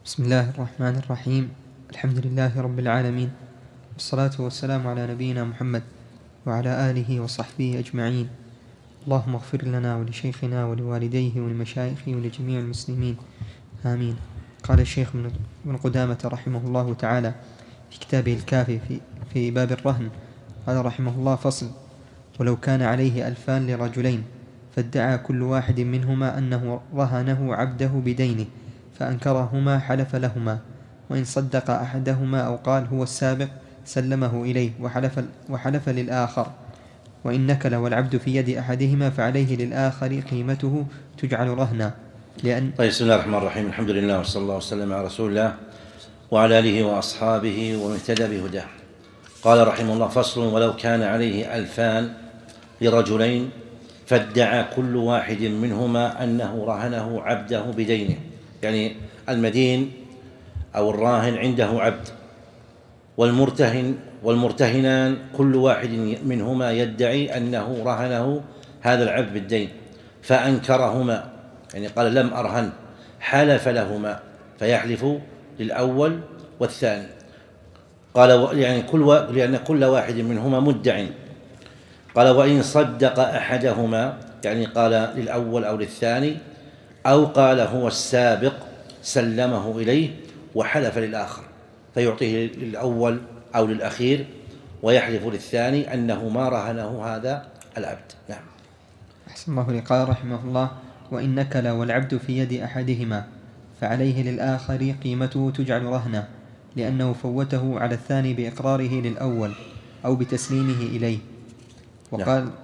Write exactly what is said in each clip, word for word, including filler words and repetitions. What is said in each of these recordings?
بسم الله الرحمن الرحيم. الحمد لله رب العالمين، والصلاة والسلام على نبينا محمد وعلى آله وصحبه أجمعين. اللهم اغفر لنا ولشيخنا ولوالديه ولمشايخه ولجميع المسلمين، آمين. قال الشيخ ابن قدامة رحمه الله تعالى في كتابه الكافي في, في باب الرهن، قال رحمه الله: فصل: ولو كان عليه ألفان لرجلين فادعى كل واحد منهما أنه رهنه عبده بدينه فأنكرهما حلف لهما، وإن صدق أحدهما أو قال هو السابق سلمه إليه وحلف, وحلف للآخر، وإن نكل والعبد في يد أحدهما فعليه للآخر قيمته تجعل رهنا. لأن طيب، بسم الله الرحمن الرحيم. الحمد لله وصلى الله وسلم على رسول الله وعلى آله وأصحابه ومن اهتدى بهداه. قال رحمه الله: فصل: ولو كان عليه ألفان لرجلين فادعى كل واحد منهما أنه رهنه عبده بدينه، يعني المدين أو الراهن عنده عبد، والمرتهن والمرتهنان كل واحد منهما يدعي أنه رهنه هذا العبد بالدين فأنكرهما، يعني قال لم أرهن، حلف لهما فيحلف للأول والثاني. قال يعني كل لأن كل واحد منهما مدع. قال: وإن صدق أحدهما، يعني قال للأول أو للثاني، أو قال هو السابق سلمه إليه وحلف للآخر، فيعطيه للأول أو للأخير ويحلف للثاني أنه ما رهنه هذا العبد. نعم. أحسن الله لي. قال رحمه الله: وإن نكل والعبد في يد أحدهما فعليه للآخر قيمته تجعل رهنا، لأنه فوته على الثاني بإقراره للأول أو بتسليمه إليه. وقال نعم.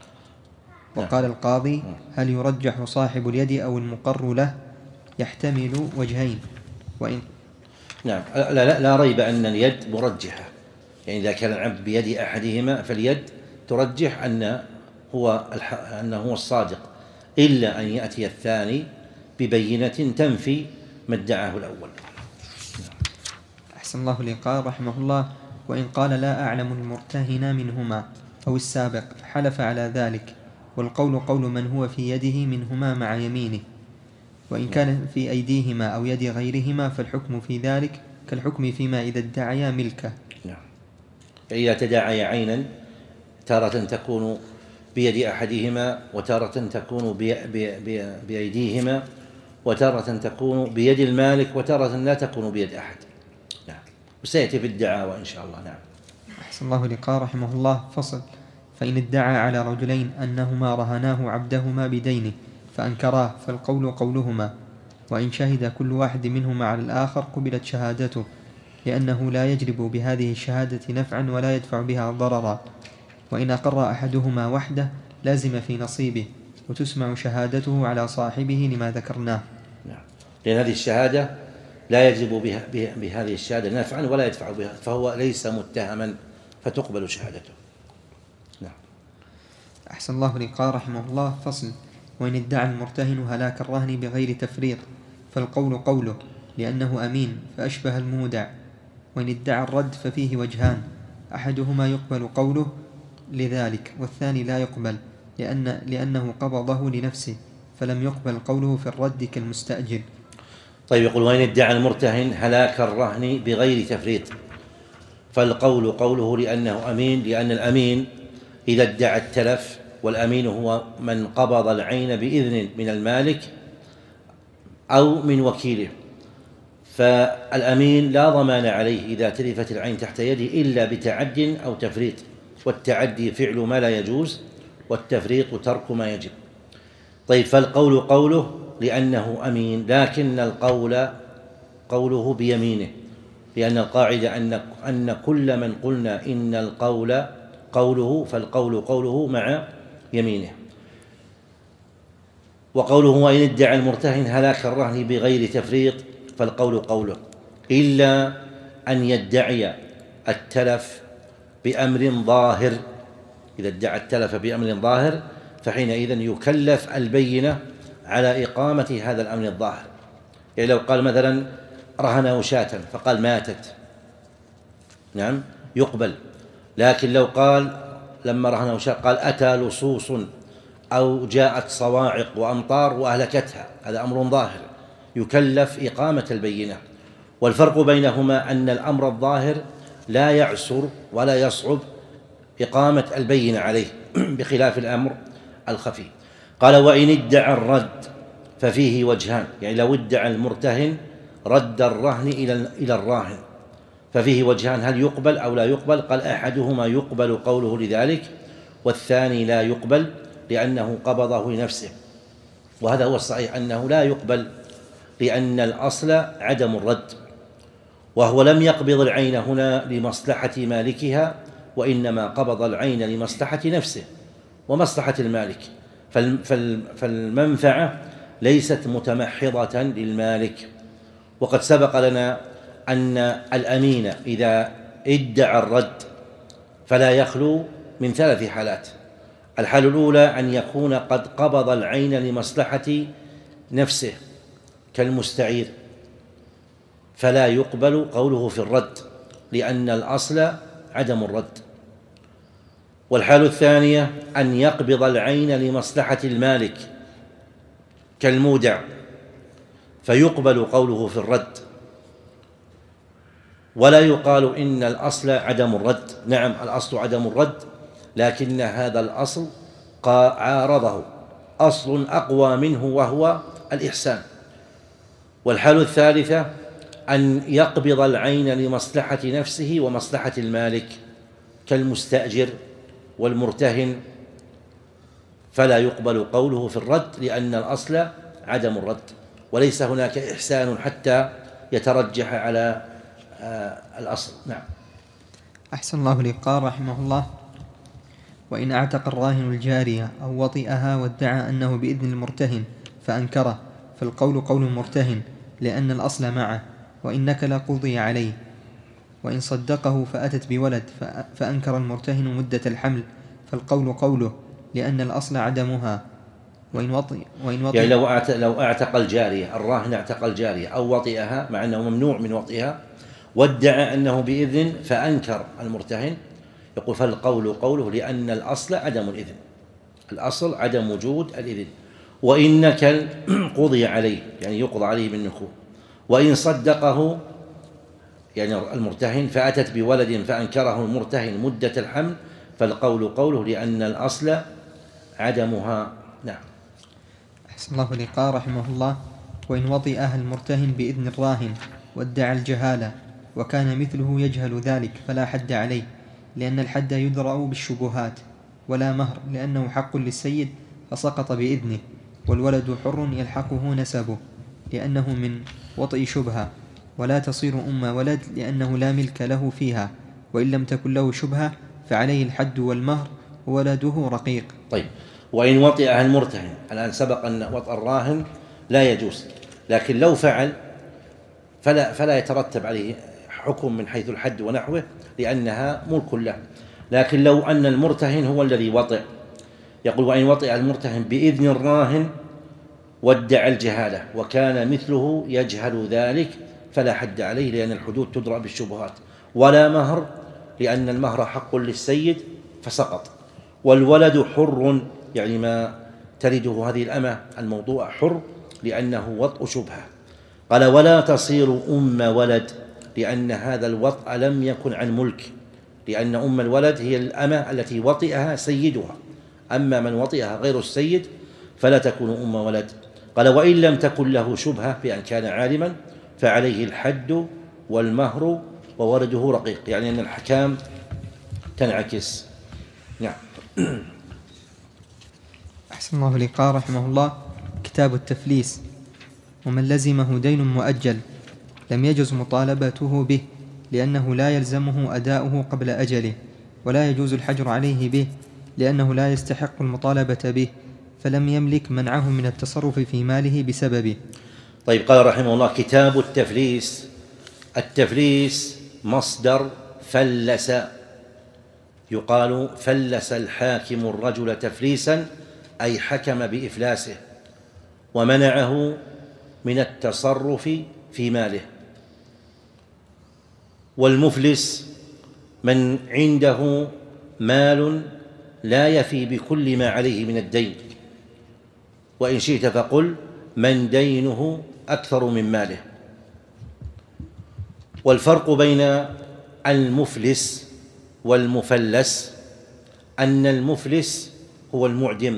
وقال القاضي: هل يرجح صاحب اليد أو المقر له؟ يحتمل وجهين. وإن نعم، لا, لا, لا ريب أن اليد مرجحة، يعني إذا كان العبد بيد أحدهما فاليد ترجح أن هو أنه هو الصادق، إلا أن يأتي الثاني ببينة تنفي ما ادعاه الأول. أحسن الله لي. قال رحمه الله: وإن قال لا أعلم المرتهن منهما أو السابق حلف على ذلك، والقول قول من هو في يده منهما مع يمينه، وإن كان في أيديهما أو يد غيرهما فالحكم في ذلك كالحكم فيما إذا ادعيا ملكه. نعم. إذا تداعي عينا تارة تكون بيد أحدهما، وتارة تكون بي بي بي بأيديهما، وتارة تكون بيد المالك، وتارة لا تكون بيد أحد. نعم، وسيأتي في الدعاوى إن شاء الله. نعم. أحسن الله لقاء. رحمه الله: فصل: فإن ادعى على رجلين أنهما رهناه عبدهما بدينه فأنكراه فالقول قولهما، وإن شهد كل واحد منهما على الآخر قبلت شهادته، لأنه لا يجلب بهذه الشهادة نفعا ولا يدفع بها ضررا. وإن أقر أحدهما وحده لازم في نصيبه، وتسمع شهادته على صاحبه لما ذكرناه. نعم. لأن هذه الشهادة لا يجلب بها بهذه الشهادة نفعا ولا يدفع بها، فهو ليس متهما فتقبل شهادته. نعم. أحسن الله لقاء. رحمه الله: فصل: وإن ادعى المرتهن هلاك الرهن بغير تفريط فالقول قوله، لأنه أمين فأشبه المودع. وإن ادعى الرد ففيه وجهان: أحدهما يقبل قوله لذلك، والثاني لا يقبل لأن لأنه قبضه لنفسه، فلم يقبل قوله في الرد كالمستأجر. طيب، يقول: وإن ادعى المرتهن هلاك الرهن بغير تفريط فالقول قوله، لأنه أمين، لأن الأمين إذا ادعى التلف، والأمين هو من قبض العين بإذن من المالك أو من وكيله، فالأمين لا ضمان عليه إذا تلفت العين تحت يده إلا بتعد أو تفريط، والتعدي فعل ما لا يجوز، والتفريط ترك ما يجب. طيب، فالقول قوله لأنه أمين، لكن القول قوله بيمينه، لأن القاعدة أن أن كل من قلنا إن القول قوله فالقول قوله مع يمينه. وقوله: وإن ادعى المرتهن هلاك الرهن بغير تفريط فالقول قوله، إلا أن يدعي التلف بأمر ظاهر. إذا ادعى التلف بأمر ظاهر فحينئذ يكلف البينة على إقامة هذا الأمر الظاهر. يعني لو قال مثلا رهنه شاة فقال ماتت، نعم، يقبل. لكن لو قال لما رهنه شاة قال أتى لصوص أو جاءت صواعق وأمطار وأهلكتها، هذا أمر ظاهر يكلف إقامة البينة. والفرق بينهما أن الأمر الظاهر لا يعسر ولا يصعب إقامة البينة عليه بخلاف الأمر الخفي. قال: وإن ادعى الرد ففيه وجهان، يعني لو ادعى المرتهن رد الرهن إلى الراهن ففيه وجهان، هل يقبل أو لا يقبل؟ قال: أحدهما يقبل قوله لذلك، والثاني لا يقبل لأنه قبضه لنفسه. وهذا هو الصحيح، أنه لا يقبل لأن الأصل عدم الرد، وهو لم يقبض العين هنا لمصلحة مالكها، وإنما قبض العين لمصلحة نفسه ومصلحة المالك، فالمنفعة ليست متمحضة للمالك. وقد سبق لنا أن الأمين إذا ادعى الرد فلا يخلو من ثلاث حالات. الحالة الأولى أن يكون قد قبض العين لمصلحة نفسه كالمستعير، فلا يقبل قوله في الرد لأن الأصل عدم الرد. والحالة الثانية أن يقبض العين لمصلحة المالك كالمودع، فيقبل قوله في الرد، ولا يقال إن الأصل عدم الرد. نعم، الأصل عدم الرد، لكن هذا الأصل عارضه أصل أقوى منه وهو الإحسان. والحالة الثالثة أن يقبض العين لمصلحة نفسه ومصلحة المالك كالمستأجر والمرتهن، فلا يقبل قوله في الرد لأن الأصل عدم الرد، وليس هناك إحسان حتى يترجح على الأصل. نعم. أحسن الله إليك. قال رحمه الله: وإن اعتق الراهن الجارية أو وطئها وادعى أنه بإذن المرتهن فأنكره، فالقول قول المرتهن لأن الأصل معه، وإن نكل قضي عليه. وإن صدقه فأتت بولد فأنكر المرتهن مدة الحمل، فالقول قوله لأن الأصل عدمها. وإن وطئ, وإن وطئ يعني لو لو اعتق الجارية، الراهن اعتق الجارية أو وطئها مع أنه ممنوع من وطئها، وادعى أنه بإذن فأنكر المرتهن، يقول فالقول قوله لأن الأصل عدم الإذن، الأصل عدم وجود الإذن. وإن نكل قضي عليه، يعني يقضى عليه بالنكول. وإن صدقه يعني المرتهن فأتت بولد فأنكره المرتهن مدة الحمل، فالقول قوله لأن الأصل عدمها. نعم. أحسن الله إليك. قال رحمه الله: وإن وطئها المرتهن بإذن الراهن وادعى الجهالة وكان مثله يجهل ذلك فلا حد عليه، لأن الحد يدرأ بالشبهات، ولا مهر لأنه حق للسيد فسقط بإذنه، والولد حر يلحقه نسبه لأنه من وطئ شبهة، ولا تصير أم ولد لأنه لا ملك له فيها، وإن لم تكن له شبهة فعليه الحد والمهر، وولده رقيق. طيب، وإن وطئها المرتهن، الآن سبق أن وطئ الراهن لا يجوز، لكن لو فعل فلا, فلا يترتب عليه حكم من حيث الحد ونحوه لأنها ملك له. لكن لو أن المرتهن هو الذي وطئ، يقول وإن وطئ المرتهن بإذن الراهن وادعى الجهالة وكان مثله يجهل ذلك فلا حد عليه، لأن الحدود تدرأ بالشبهات، ولا مهر لأن المهر حق للسيد فسقط. والولد حر، يعني ما تلده هذه الأمة الموضوع حر لأنه وطء شبهة. قال ولا تصير أم ولد، لأن هذا الوطء لم يكن عن ملك، لأن أم الولد هي الأمة التي وطئها سيدها، أما من وطئها غير السيد فلا تكون أم ولد. قال وإن لم تكن له شبهة بأن كان عالما فعليه الحد والمهر وولده رقيق، يعني أن الحكام تنعكس. نعم. أحسن الله إليك. قال رحمه الله: كتاب التفليس: ومن لزمه دين مؤجل لم يجز مطالبته به، لأنه لا يلزمه أداؤه قبل أجله، ولا يجوز الحجر عليه به لأنه لا يستحق المطالبة به، فلم يملك منعه من التصرف في ماله بسببه. طيب، قال رحمه الله: كتاب التفليس. التفليس مصدر فلس، يقال فلس الحاكم الرجل تفليسا، أي حكم بإفلاسه ومنعه من التصرف في ماله. والمفلس من عنده مال لا يفي بكل ما عليه من الدين، وإن شئت فقل من دينه أكثر من ماله. والفرق بين المفلس والمفلس أن المفلس هو المعدم،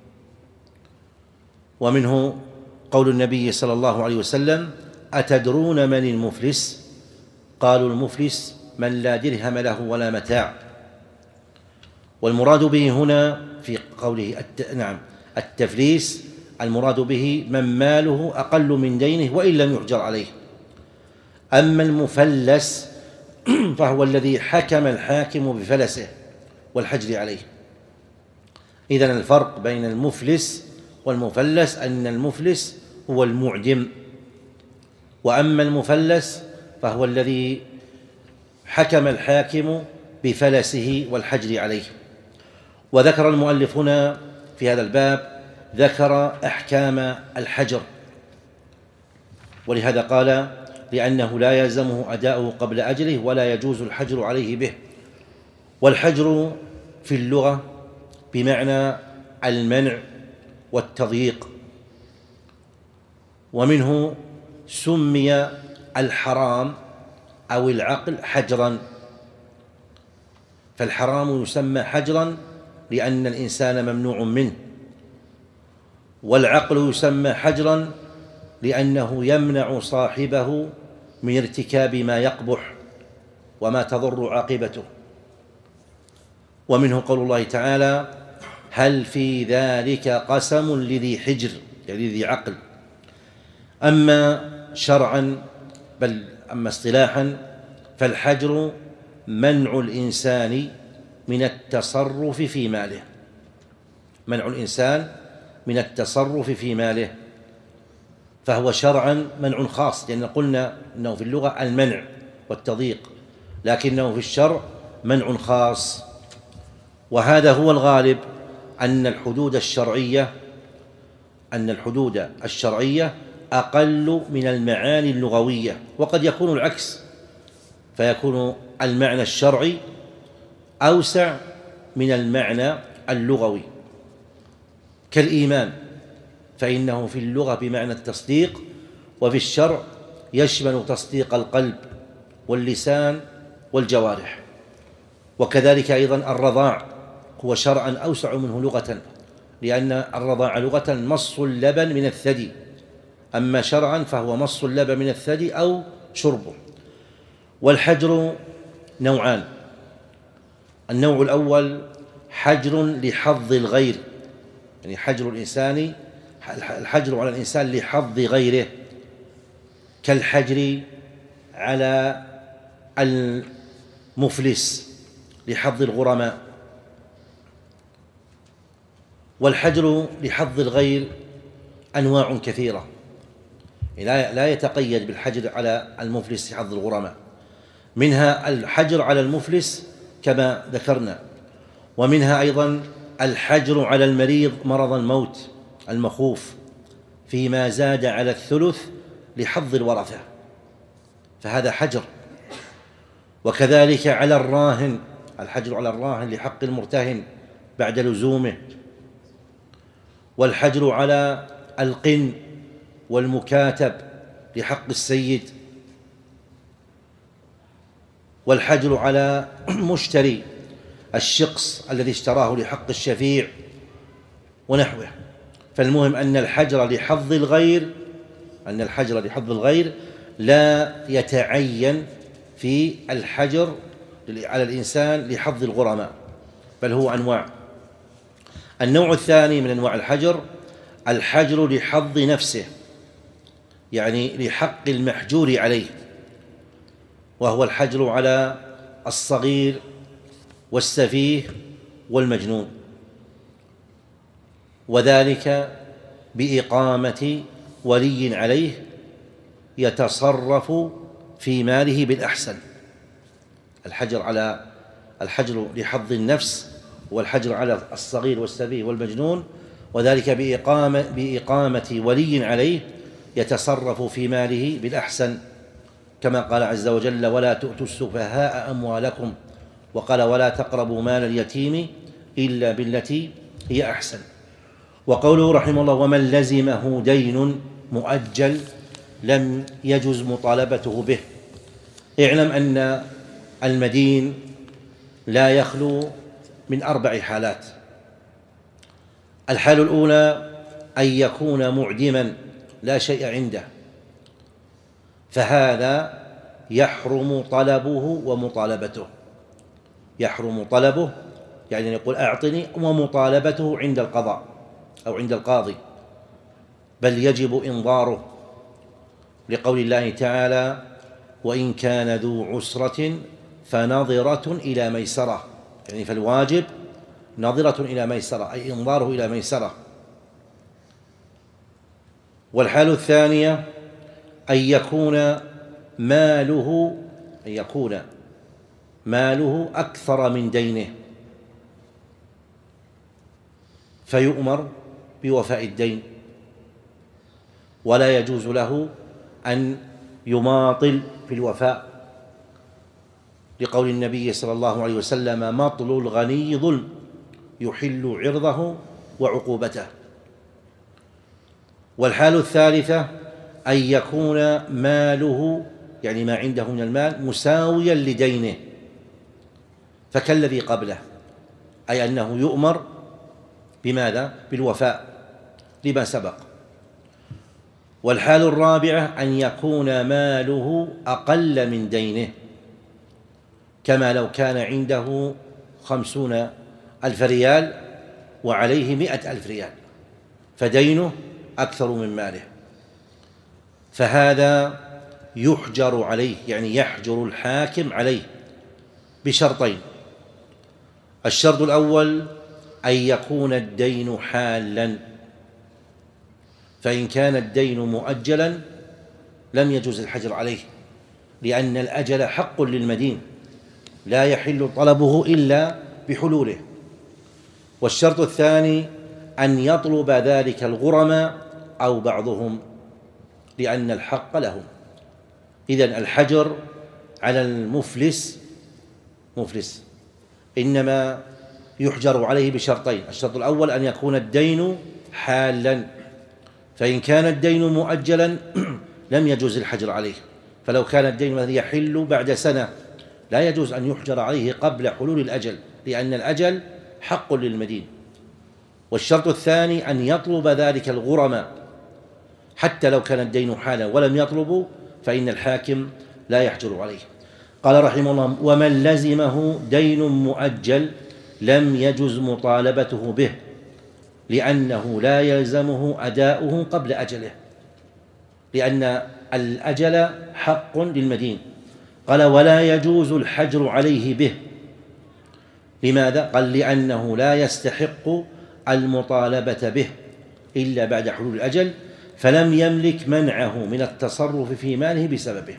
ومنه قول النبي صلى الله عليه وسلم: أتدرون من المفلس؟ قالوا: المفلس من لا درهم له ولا متاع. والمراد به هنا في قوله الت... نعم التفليس، المراد به من ماله أقل من دينه وإن لم يحجر عليه. أما المفلس فهو الذي حكم الحاكم بفلسه والحجر عليه. إذن الفرق بين المفلس والمفلس أن المفلس هو المعدم، وأما المفلس فهو الذي حكم الحاكم بفلسه والحجر عليه. وذكر المؤلف هنا في هذا الباب ذكر أحكام الحجر، ولهذا قال: لأنه لا يلزمه أداؤه قبل أجله ولا يجوز الحجر عليه به. والحجر في اللغة بمعنى المنع والتضييق، ومنه سمي الحرام أو العقل حجرا، فالحرام يسمى حجرا لأن الإنسان ممنوع منه، والعقل يسمى حجرا لأنه يمنع صاحبه من ارتكاب ما يقبح وما تضر عاقبته. ومنه قول الله تعالى: هل في ذلك قسم لذي حجر، يعني ذي عقل. أما شرعا بل أما اصطلاحا فالحجر منع الإنسان من التصرف في ماله، منع الإنسان من التصرف في ماله، فهو شرعا منع خاص، لأن قلنا أنه في اللغة المنع والتضييق، لكنه في الشرع منع خاص. وهذا هو الغالب، أن الحدود الشرعية أن الحدود الشرعية أقل من المعاني اللغوية، وقد يكون العكس، فيكون المعنى الشرعي أوسع من المعنى اللغوي، كالإيمان، فإنه في اللغة بمعنى التصديق، وفي الشرع يشمل تصديق القلب واللسان والجوارح. وكذلك أيضا الرضاع هو شرعا أوسع منه لغة، لأن الرضاع لغة مص اللبن من الثدي، أما شرعا فهو مص اللبن من الثدي أو شربه. والحجر نوعان: النوع الأول حجر لحظ الغير، يعني حجر الإنسان الحجر على الإنسان لحظ غيره، كالحجر على المفلس لحظ الغرماء. والحجر لحظ الغير أنواع كثيرة، لا يتقيد بالحجر على المفلس لحظ الغرماء، منها الحجر على المفلس كما ذكرنا، ومنها أيضا الحجر على المريض مرض الموت المخوف فيما زاد على الثلث لحظ الورثة، فهذا حجر. وكذلك على الراهن، الحجر على الراهن لحق المرتهن بعد لزومه. والحجر على القن والمكاتب لحق السيد. والحجر على مشتري الشقص الذي اشتراه لحق الشفيع ونحوه. فالمهم أن الحجر لحظ الغير أن الحجر لحظ الغير لا يتعين في الحجر على الإنسان لحظ الغرماء، بل هو أنواع. النوع الثاني من أنواع الحجر الحجر لحظ نفسه، يعني لحق المحجور عليه، وهو الحجر على الصغير والسفيه والمجنون، وذلك بإقامة ولي عليه يتصرف في ماله بالأحسن. الحجر على الحجر لحظ النفس والحجر على الصغير والسفيه والمجنون، وذلك بإقامة, بإقامة ولي عليه يتصرف في ماله بالأحسن، كما قال عز وجل: ولا تؤتوا السفهاء أموالكم، وقال: ولا تقربوا مال اليتيم إلا بالتي هي أحسن. وقوله رحمه الله: ومن لزمه دين مؤجل لم يجز مطالبته به، اعلم أن المدين لا يخلو من أربع حالات. الحالة الأولى أن يكون معدما لا شيء عنده، فهذا يحرم طلبه ومطالبته. يحرم طلبه يعني يقول أعطني، ومطالبته عند القضاء أو عند القاضي، بل يجب إنظاره لقول الله تعالى: وإن كان ذو عسرة فنظرة إلى ميسرة، يعني فالواجب نظرة إلى ميسرة، أي إنظاره إلى ميسرة. والحالة الثانية أن يكون ماله أن يكون ماله أكثر من دينه، فيؤمر بوفاء الدين، ولا يجوز له أن يماطل في الوفاء، لقول النبي صلى الله عليه وسلم: مطل الغني ظلم يحل عرضه وعقوبته. والحالة الثالثة أن يكون ماله يعني ما عنده من المال مساويا لدينه، فكالذي قبله، أي أنه يؤمر بماذا؟ بالوفاء لما سبق. والحالة الرابعة أن يكون ماله أقل من دينه، كما لو كان عنده خمسون ألف ريال وعليه مئة ألف ريال، فدينه أكثر من ماله، فهذا يحجر عليه، يعني يحجر الحاكم عليه بشرطين. الشرط الأول أن يكون الدين حالا، فإن كان الدين مؤجلا لم يجوز الحجر عليه، لأن الأجل حق للمدين لا يحل طلبه إلا بحلوله. والشرط الثاني أن يطلب ذلك الغرماء أو بعضهم، لأن الحق لهم. إذن الحجر على المفلس مفلس إنما يحجر عليه بشرطين: الشرط الأول أن يكون الدين حالا، فإن كان الدين مؤجلا لم يجوز الحجر عليه، فلو كان الدين الذي يحل بعد سنة لا يجوز أن يحجر عليه قبل حلول الأجل، لأن الأجل حق للمدين. والشرط الثاني أن يطلب ذلك الغرماء، حتى لو كان الدين حالا ولم يطلبوا فإن الحاكم لا يحجر عليه. قال رحمه الله: ومن لزمه دين مؤجل لم يجز مطالبته به، لأنه لا يلزمه أداؤه قبل أجله، لأن الأجل حق للمدين. قال: ولا يجوز الحجر عليه به. لماذا؟ قال: لأنه لا يستحق المطالبة به إلا بعد حلول الأجل، فلم يملك منعه من التصرف في ماله بسببه.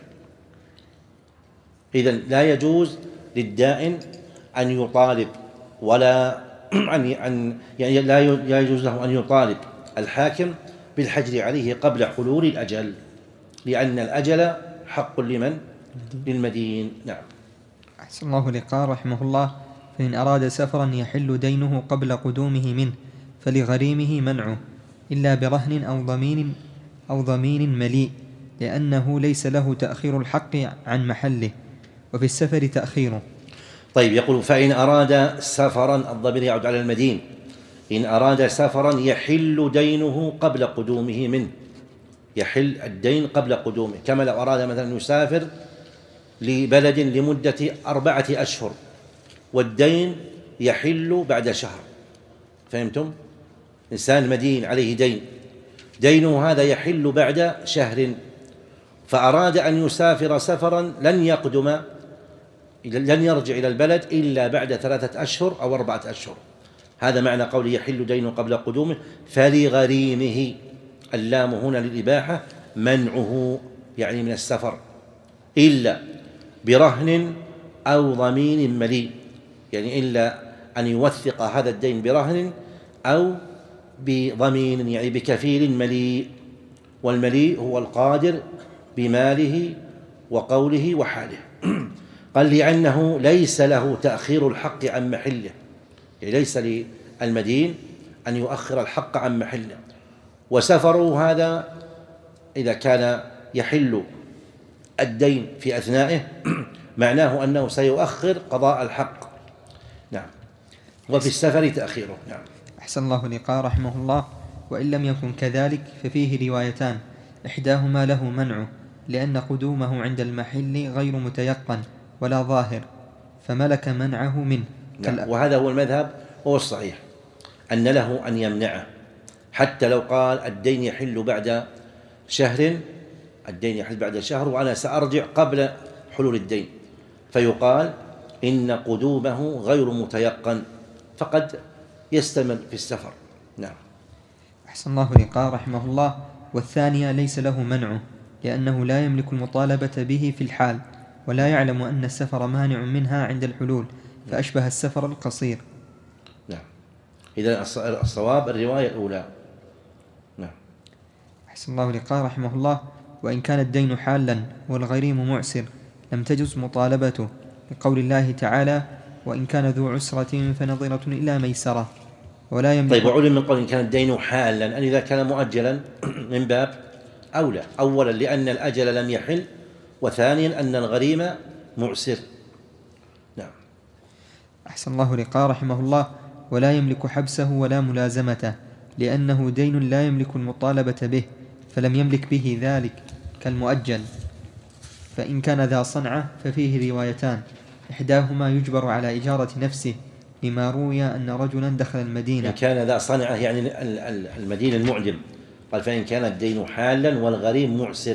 إذن لا يجوز للدائن أن يطالب، ولا أن يعني لا يجوز له أن يطالب الحاكم بالحجر عليه قبل حلول الأجل، لأن الأجل حق لمن؟ للمدين. نعم. أحسن الله إليك. رحمه الله: فإن أراد سفرا يحل دينه قبل قدومه منه فلغريمه منعه، إلا برهن أو ضمين أو ضمين مليء، لأنه ليس له تأخير الحق عن محله، وفي السفر تأخيره. طيب، يقول: فإن أراد سفرا، الضمير يعود على المدين، إن أراد سفرا يحل دينه قبل قدومه منه، يحل الدين قبل قدومه، كما لو أراد مثلا يسافر لبلد لمدة أربعة أشهر والدين يحل بعد شهر، فهمتم؟ إنسان مدين عليه دين، دينه هذا يحل بعد شهر، فأراد أن يسافر سفرا لن يقدم لن يرجع إلى البلد إلا بعد ثلاثة أشهر أو أربعة أشهر. هذا معنى قوله يحل دينه قبل قدومه. فلغريمه، اللام هنا للإباحة، منعه يعني من السفر، إلا برهن أو ضمين مليء، يعني إلا أن يوثق هذا الدين برهن أو بضمين، يعني بكفيل مليء. والمليء هو القادر بماله وقوله وحاله. قال: لأنه ليس له تأخير الحق عن محله، يعني ليس للمدين أن يؤخر الحق عن محله. وسفره هذا إذا كان يحل الدين في أثنائه معناه أنه سيؤخر قضاء الحق. نعم. وفي السفر تأخيره. نعم. أحسن الله إليك. قال رحمه الله: وإن لم يكن كذلك ففيه روايتان، إحداهما له منعه لأن قدومه عند المحل غير متيقن ولا ظاهر، فملك منعه منه. نعم. وهذا هو المذهب وهو الصحيح، أن له أن يمنعه، حتى لو قال الدين يحل بعد شهر، الدين يحل بعد شهر وأنا سأرجع قبل حلول الدين، فيقال إن قدومه غير متيقن فقد يستمر في السفر. نعم. أحسن الله إليك. قال رحمه الله: والثانية ليس له منعه لأنه لا يملك المطالبة به في الحال، ولا يعلم أن السفر مانع منها عند الحلول، فأشبه السفر القصير. نعم. إذا الصواب الرواية الأولى. نعم. أحسن الله إليك. قال رحمه الله: وإن كان الدين حالا والغريم معسر لم تجز مطالبته، لقول الله تعالى: وإن كان ذو عسرة فنظرة إلى ميسرة. ولا يملك. طيب، وعلم من قول إن كان الدين حالا أن إذا كان مؤجلا من باب أولى، أولا لأن الأجل لم يحل، وثانيا أن الغريم معسر. نعم. أحسن الله إليك. قال رحمه الله: ولا يملك حبسه ولا ملازمته لأنه دين لا يملك المطالبة به، فلم يملك به ذلك كالمؤجل. فإن كان ذا صنعة ففيه روايتان، إحداهما يجبر على إجارة نفسه لما روي أن رجلا دخل المدينة. إن كان ذا صنعة يعني المدين المعدم، قال فإن كان الدين حالا والغريم معسر،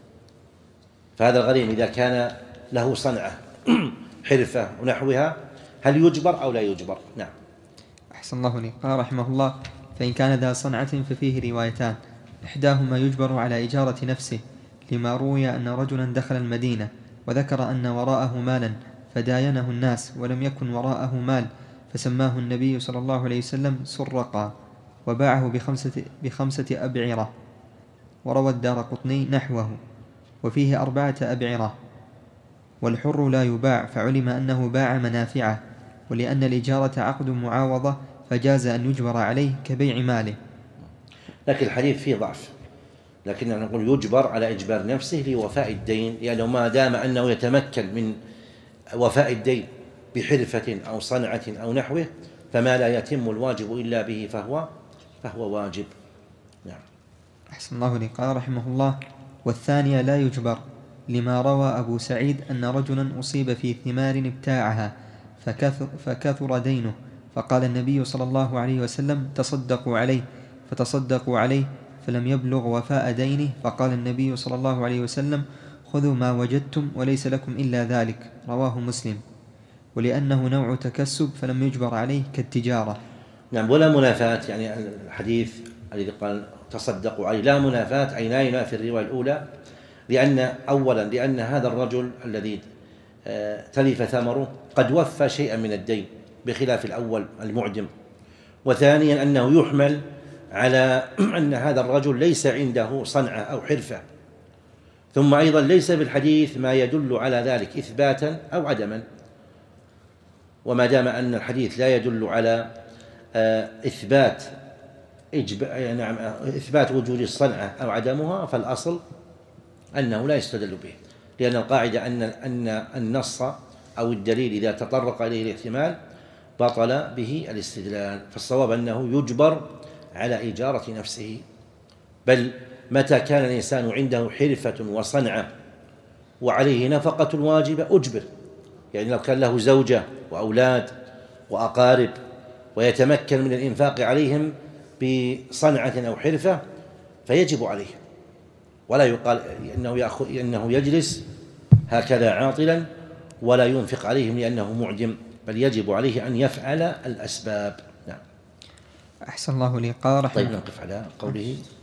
فهذا الغريم إذا كان له صنعة حرفة ونحوها هل يجبر أو لا يجبر؟ نعم. أحسن الله إليك. قال رحمه الله: فإن كان ذا صنعة ففيه روايتان، إحداهما يجبر على إجارة نفسه لما روي أن رجلا دخل المدينة وذكر أن وراءه مالا فداينه الناس ولم يكن وراءه مال، فسماه النبي صلى الله عليه وسلم سرقا، وباعه بخمسة, بخمسة أبعرة. وروى الدارقطني نحوه، وفيه أربعة أبعرة. والحر لا يباع، فعلم أنه باع منافعه، ولأن الإجارة عقد معاوضة فجاز أن يجبر عليه كبيع ماله. لكن الحديث فيه ضعف، لكننا نقول يجبر على إجبار نفسه لوفاء الدين، لأنه ما دام أنه يتمكن من وفاء الدين بحرفة أو صنعة أو نحوه، فما لا يتم الواجب إلا به فهو فهو واجب. نعم. أحسن الله إليك. قال رحمه الله: والثانية لا يجبر لما روى أبو سعيد أن رجلا أصيب في ثمار ابتاعها فكثر, فكثر دينه، فقال النبي صلى الله عليه وسلم: تصدقوا عليه، فتصدقوا عليه فلم يبلغ وفاء دينه، فقال النبي صلى الله عليه وسلم: خذوا ما وجدتم وليس لكم إلا ذلك. رواه مسلم. ولأنه نوع تكسب فلم يجبر عليه كالتجارة. نعم. ولا منافاة، يعني الحديث الذي قال تصدقوا عليه لا منافاة، أي لا ينافي الرواية الأولى، لأن أولا لأن هذا الرجل الذي تلف ثمره قد وفى شيئا من الدين بخلاف الأول المعدم، وثانيا أنه يحمل على أن هذا الرجل ليس عنده صنعة أو حرفة، ثم أيضا ليس بالحديث ما يدل على ذلك إثباتا أو عدما. وما دام أن الحديث لا يدل على إثبات نعم إثبات وجود الصنعة أو عدمها، فالأصل أنه لا يستدل به، لأن القاعدة أن أن النص أو الدليل إذا تطرق إليه الاحتمال بطل به الاستدلال. فالصواب أنه يجبر على إجارة نفسه، بل متى كان الإنسان عنده حرفة وصنعة وعليه نفقة واجبة أجبر، يعني لو كان له زوجة وأولاد وأقارب ويتمكن من الإنفاق عليهم بصنعة أو حرفة فيجب عليه، ولا يقال إنه, يأخذ إنه يجلس هكذا عاطلا ولا ينفق عليهم لأنه معدم، بل يجب عليه أن يفعل الأسباب. نعم. أحسن الله لي. قال طيب نقف على قوله